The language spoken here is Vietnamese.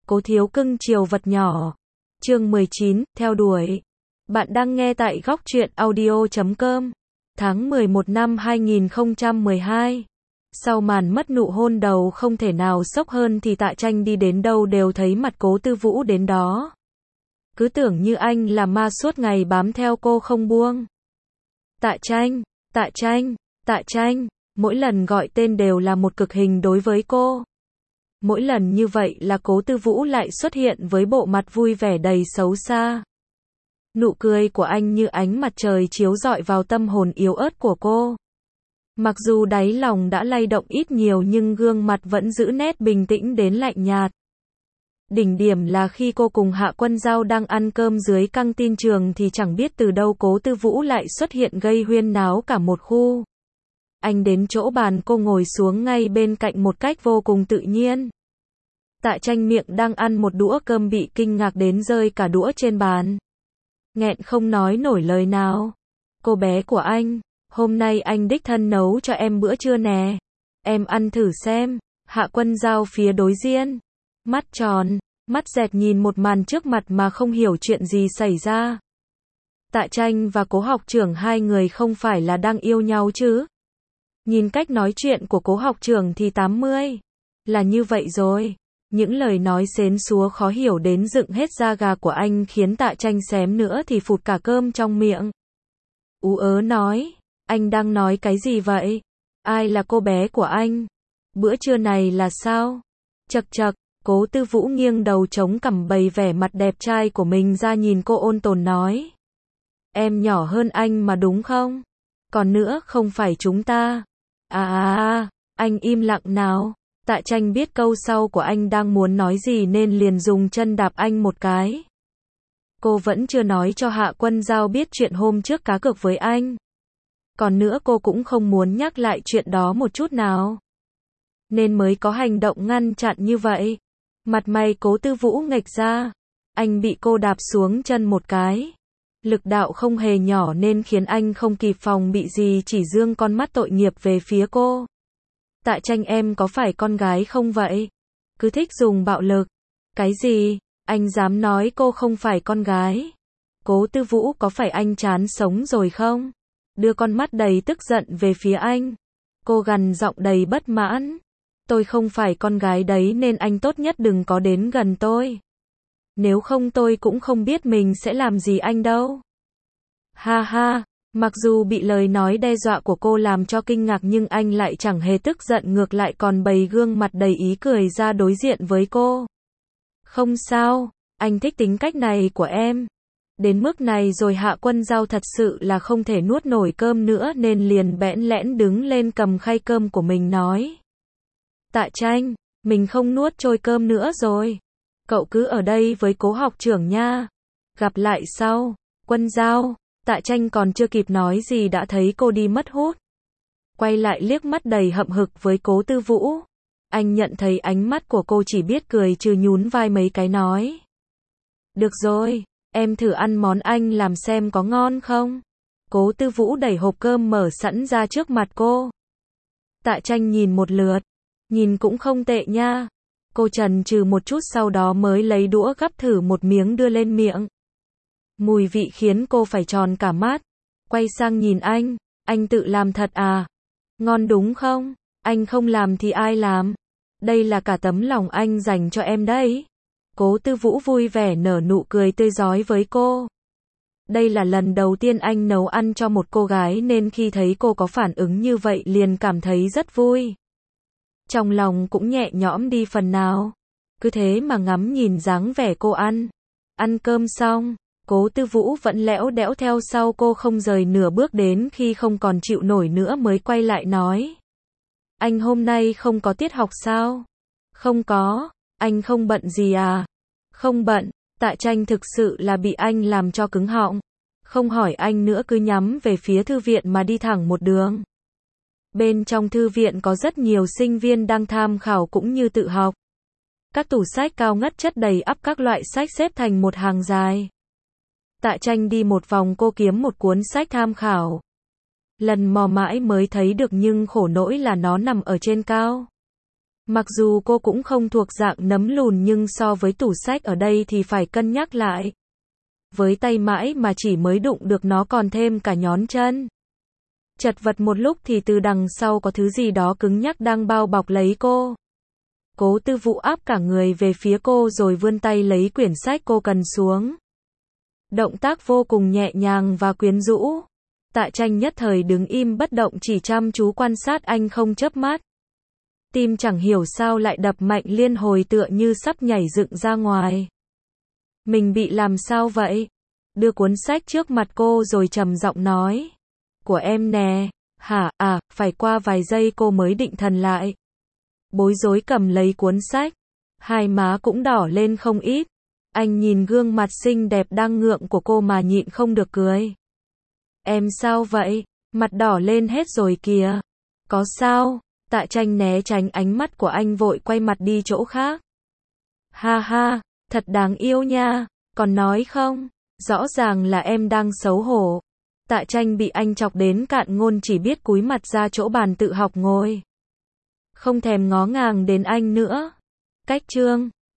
Cố thiếu cưng chiều vật nhỏ. Chương 19, theo đuổi. Bạn đang nghe tại góc truyện audio.com. Tháng 11 năm 2012. Sau màn mất nụ hôn đầu không thể nào sốc hơn thì Tạ Tranh đi đến đâu đều thấy mặt Cố Tư Vũ đến đó. Cứ tưởng như anh là ma suốt ngày bám theo cô không buông. Tạ Tranh, Tạ Tranh, Tạ Tranh, mỗi lần gọi tên đều là một cực hình đối với cô. Mỗi lần như vậy là Cố Tư Vũ lại xuất hiện với bộ mặt vui vẻ đầy xấu xa. Nụ cười của anh như ánh mặt trời chiếu rọi vào tâm hồn yếu ớt của cô. Mặc dù đáy lòng đã lay động ít nhiều nhưng gương mặt vẫn giữ nét bình tĩnh đến lạnh nhạt. Đỉnh điểm là khi cô cùng Hạ Quân Dao đang ăn cơm dưới căng tin trường thì chẳng biết từ đâu Cố Tư Vũ lại xuất hiện gây huyên náo cả một khu. Anh đến chỗ bàn cô ngồi xuống ngay bên cạnh một cách vô cùng tự nhiên. Tạ Tranh miệng đang ăn một đũa cơm bị kinh ngạc đến rơi cả đũa trên bàn. Nghẹn không nói nổi lời nào. Cô bé của anh, hôm nay anh đích thân nấu cho em bữa trưa nè. Em ăn thử xem. Hạ Quân Dao phía đối diện. Mắt tròn, mắt dẹt nhìn một màn trước mặt mà không hiểu chuyện gì xảy ra. Tạ Tranh và Cố học trưởng hai người không phải là đang yêu nhau chứ? Nhìn cách nói chuyện của Cố học trưởng thì 80. Là như vậy rồi. Những lời nói xến xúa khó hiểu đến dựng hết da gà của anh khiến Tạ Tranh xém nữa thì phụt cả cơm trong miệng. Ú ớ nói, anh đang nói cái gì vậy? Ai là cô bé của anh? Bữa trưa này là sao? Chậc chậc, Cố Tư Vũ nghiêng đầu chống cằm bày vẻ mặt đẹp trai của mình ra nhìn cô ôn tồn nói. Em nhỏ hơn anh mà đúng không? Còn nữa không phải chúng ta. Anh im lặng nào. Tạ Tranh biết câu sau của anh đang muốn nói gì nên liền dùng chân đạp anh một cái. Cô vẫn chưa nói cho Hạ Quân Dao biết chuyện hôm trước cá cược với anh. Còn nữa cô cũng không muốn nhắc lại chuyện đó một chút nào. Nên mới có hành động ngăn chặn như vậy. Mặt mày Cố Tư Vũ nghệch ra. Anh bị cô đạp xuống chân một cái. Lực đạo không hề nhỏ nên khiến anh không kịp phòng bị gì chỉ giương con mắt tội nghiệp về phía cô. Tạ Tranh em có phải con gái không vậy? Cứ thích dùng bạo lực. Cái gì? Anh dám nói cô không phải con gái? Cố Tư Vũ có phải anh chán sống rồi không? Đưa con mắt đầy tức giận về phía anh. Cô gằn giọng đầy bất mãn. Tôi không phải con gái đấy nên anh tốt nhất đừng có đến gần tôi. Nếu không tôi cũng không biết mình sẽ làm gì anh đâu. Ha ha. Mặc dù bị lời nói đe dọa của cô làm cho kinh ngạc nhưng anh lại chẳng hề tức giận ngược lại còn bày gương mặt đầy ý cười ra đối diện với cô. Không sao, anh thích tính cách này của em. Đến mức này rồi Hạ Quân Dao thật sự là không thể nuốt nổi cơm nữa nên liền bẽn lẽn đứng lên cầm khay cơm của mình nói. Tạ Tranh, mình không nuốt trôi cơm nữa rồi. Cậu cứ ở đây với Cố học trưởng nha. Gặp lại sau. Quân Dao. Tạ Tranh còn chưa kịp nói gì đã thấy cô đi mất hút. Quay lại liếc mắt đầy hậm hực với Cố Tư Vũ. Anh nhận thấy ánh mắt của cô chỉ biết cười trừ nhún vai mấy cái nói. Được rồi, em thử ăn món anh làm xem có ngon không? Cố Tư Vũ đẩy hộp cơm mở sẵn ra trước mặt cô. Tạ Tranh nhìn một lượt. Nhìn cũng không tệ nha. Cô chần chừ một chút sau đó mới lấy đũa gắp thử một miếng đưa lên miệng. Mùi vị khiến cô phải tròn cả mắt. Quay sang nhìn anh tự làm thật à? Ngon đúng không? Anh không làm thì ai làm? Đây là cả tấm lòng anh dành cho em đấy. Cố Tư Vũ vui vẻ nở nụ cười tươi rói với cô. Đây là lần đầu tiên anh nấu ăn cho một cô gái nên khi thấy cô có phản ứng như vậy liền cảm thấy rất vui. Trong lòng cũng nhẹ nhõm đi phần nào. Cứ thế mà ngắm nhìn dáng vẻ cô ăn. Ăn cơm xong. Cố Tư Vũ vẫn lẽo đẽo theo sau cô không rời nửa bước đến khi không còn chịu nổi nữa mới quay lại nói. Anh hôm nay không có tiết học sao? Không có, anh không bận gì à? Không bận, Tạ Tranh thực sự là bị anh làm cho cứng họng. Không hỏi anh nữa cứ nhắm về phía thư viện mà đi thẳng một đường. Bên trong thư viện có rất nhiều sinh viên đang tham khảo cũng như tự học. Các tủ sách cao ngất chất đầy ắp các loại sách xếp thành một hàng dài. Tạ Tranh đi một vòng cô kiếm một cuốn sách tham khảo. Lần mò mãi mới thấy được nhưng khổ nỗi là nó nằm ở trên cao. Mặc dù cô cũng không thuộc dạng nấm lùn nhưng so với tủ sách ở đây thì phải cân nhắc lại. Với tay mãi mà chỉ mới đụng được nó còn thêm cả nhón chân. Chật vật một lúc thì từ đằng sau có thứ gì đó cứng nhắc đang bao bọc lấy cô. Cố Tư Vũ áp cả người về phía cô rồi vươn tay lấy quyển sách cô cần xuống. Động tác vô cùng nhẹ nhàng và quyến rũ. Tạ Tranh nhất thời đứng im bất động chỉ chăm chú quan sát anh không chớp mắt. Tim chẳng hiểu sao lại đập mạnh liên hồi tựa như sắp nhảy dựng ra ngoài. Mình bị làm sao vậy? Đưa cuốn sách trước mặt cô rồi trầm giọng nói. Của em nè. Hả, phải qua vài giây cô mới định thần lại. Bối rối cầm lấy cuốn sách. Hai má cũng đỏ lên không ít. Anh nhìn gương mặt xinh đẹp đang ngượng của cô mà nhịn không được cười. Em sao vậy? Mặt đỏ lên hết rồi kìa. Có sao? Tạ Tranh né tránh ánh mắt của anh vội quay mặt đi chỗ khác. Ha ha, thật đáng yêu nha. Còn nói không? Rõ ràng là em đang xấu hổ. Tạ Tranh bị anh chọc đến cạn ngôn chỉ biết cúi mặt ra chỗ bàn tự học ngồi. Không thèm ngó ngàng đến anh nữa. Cách chương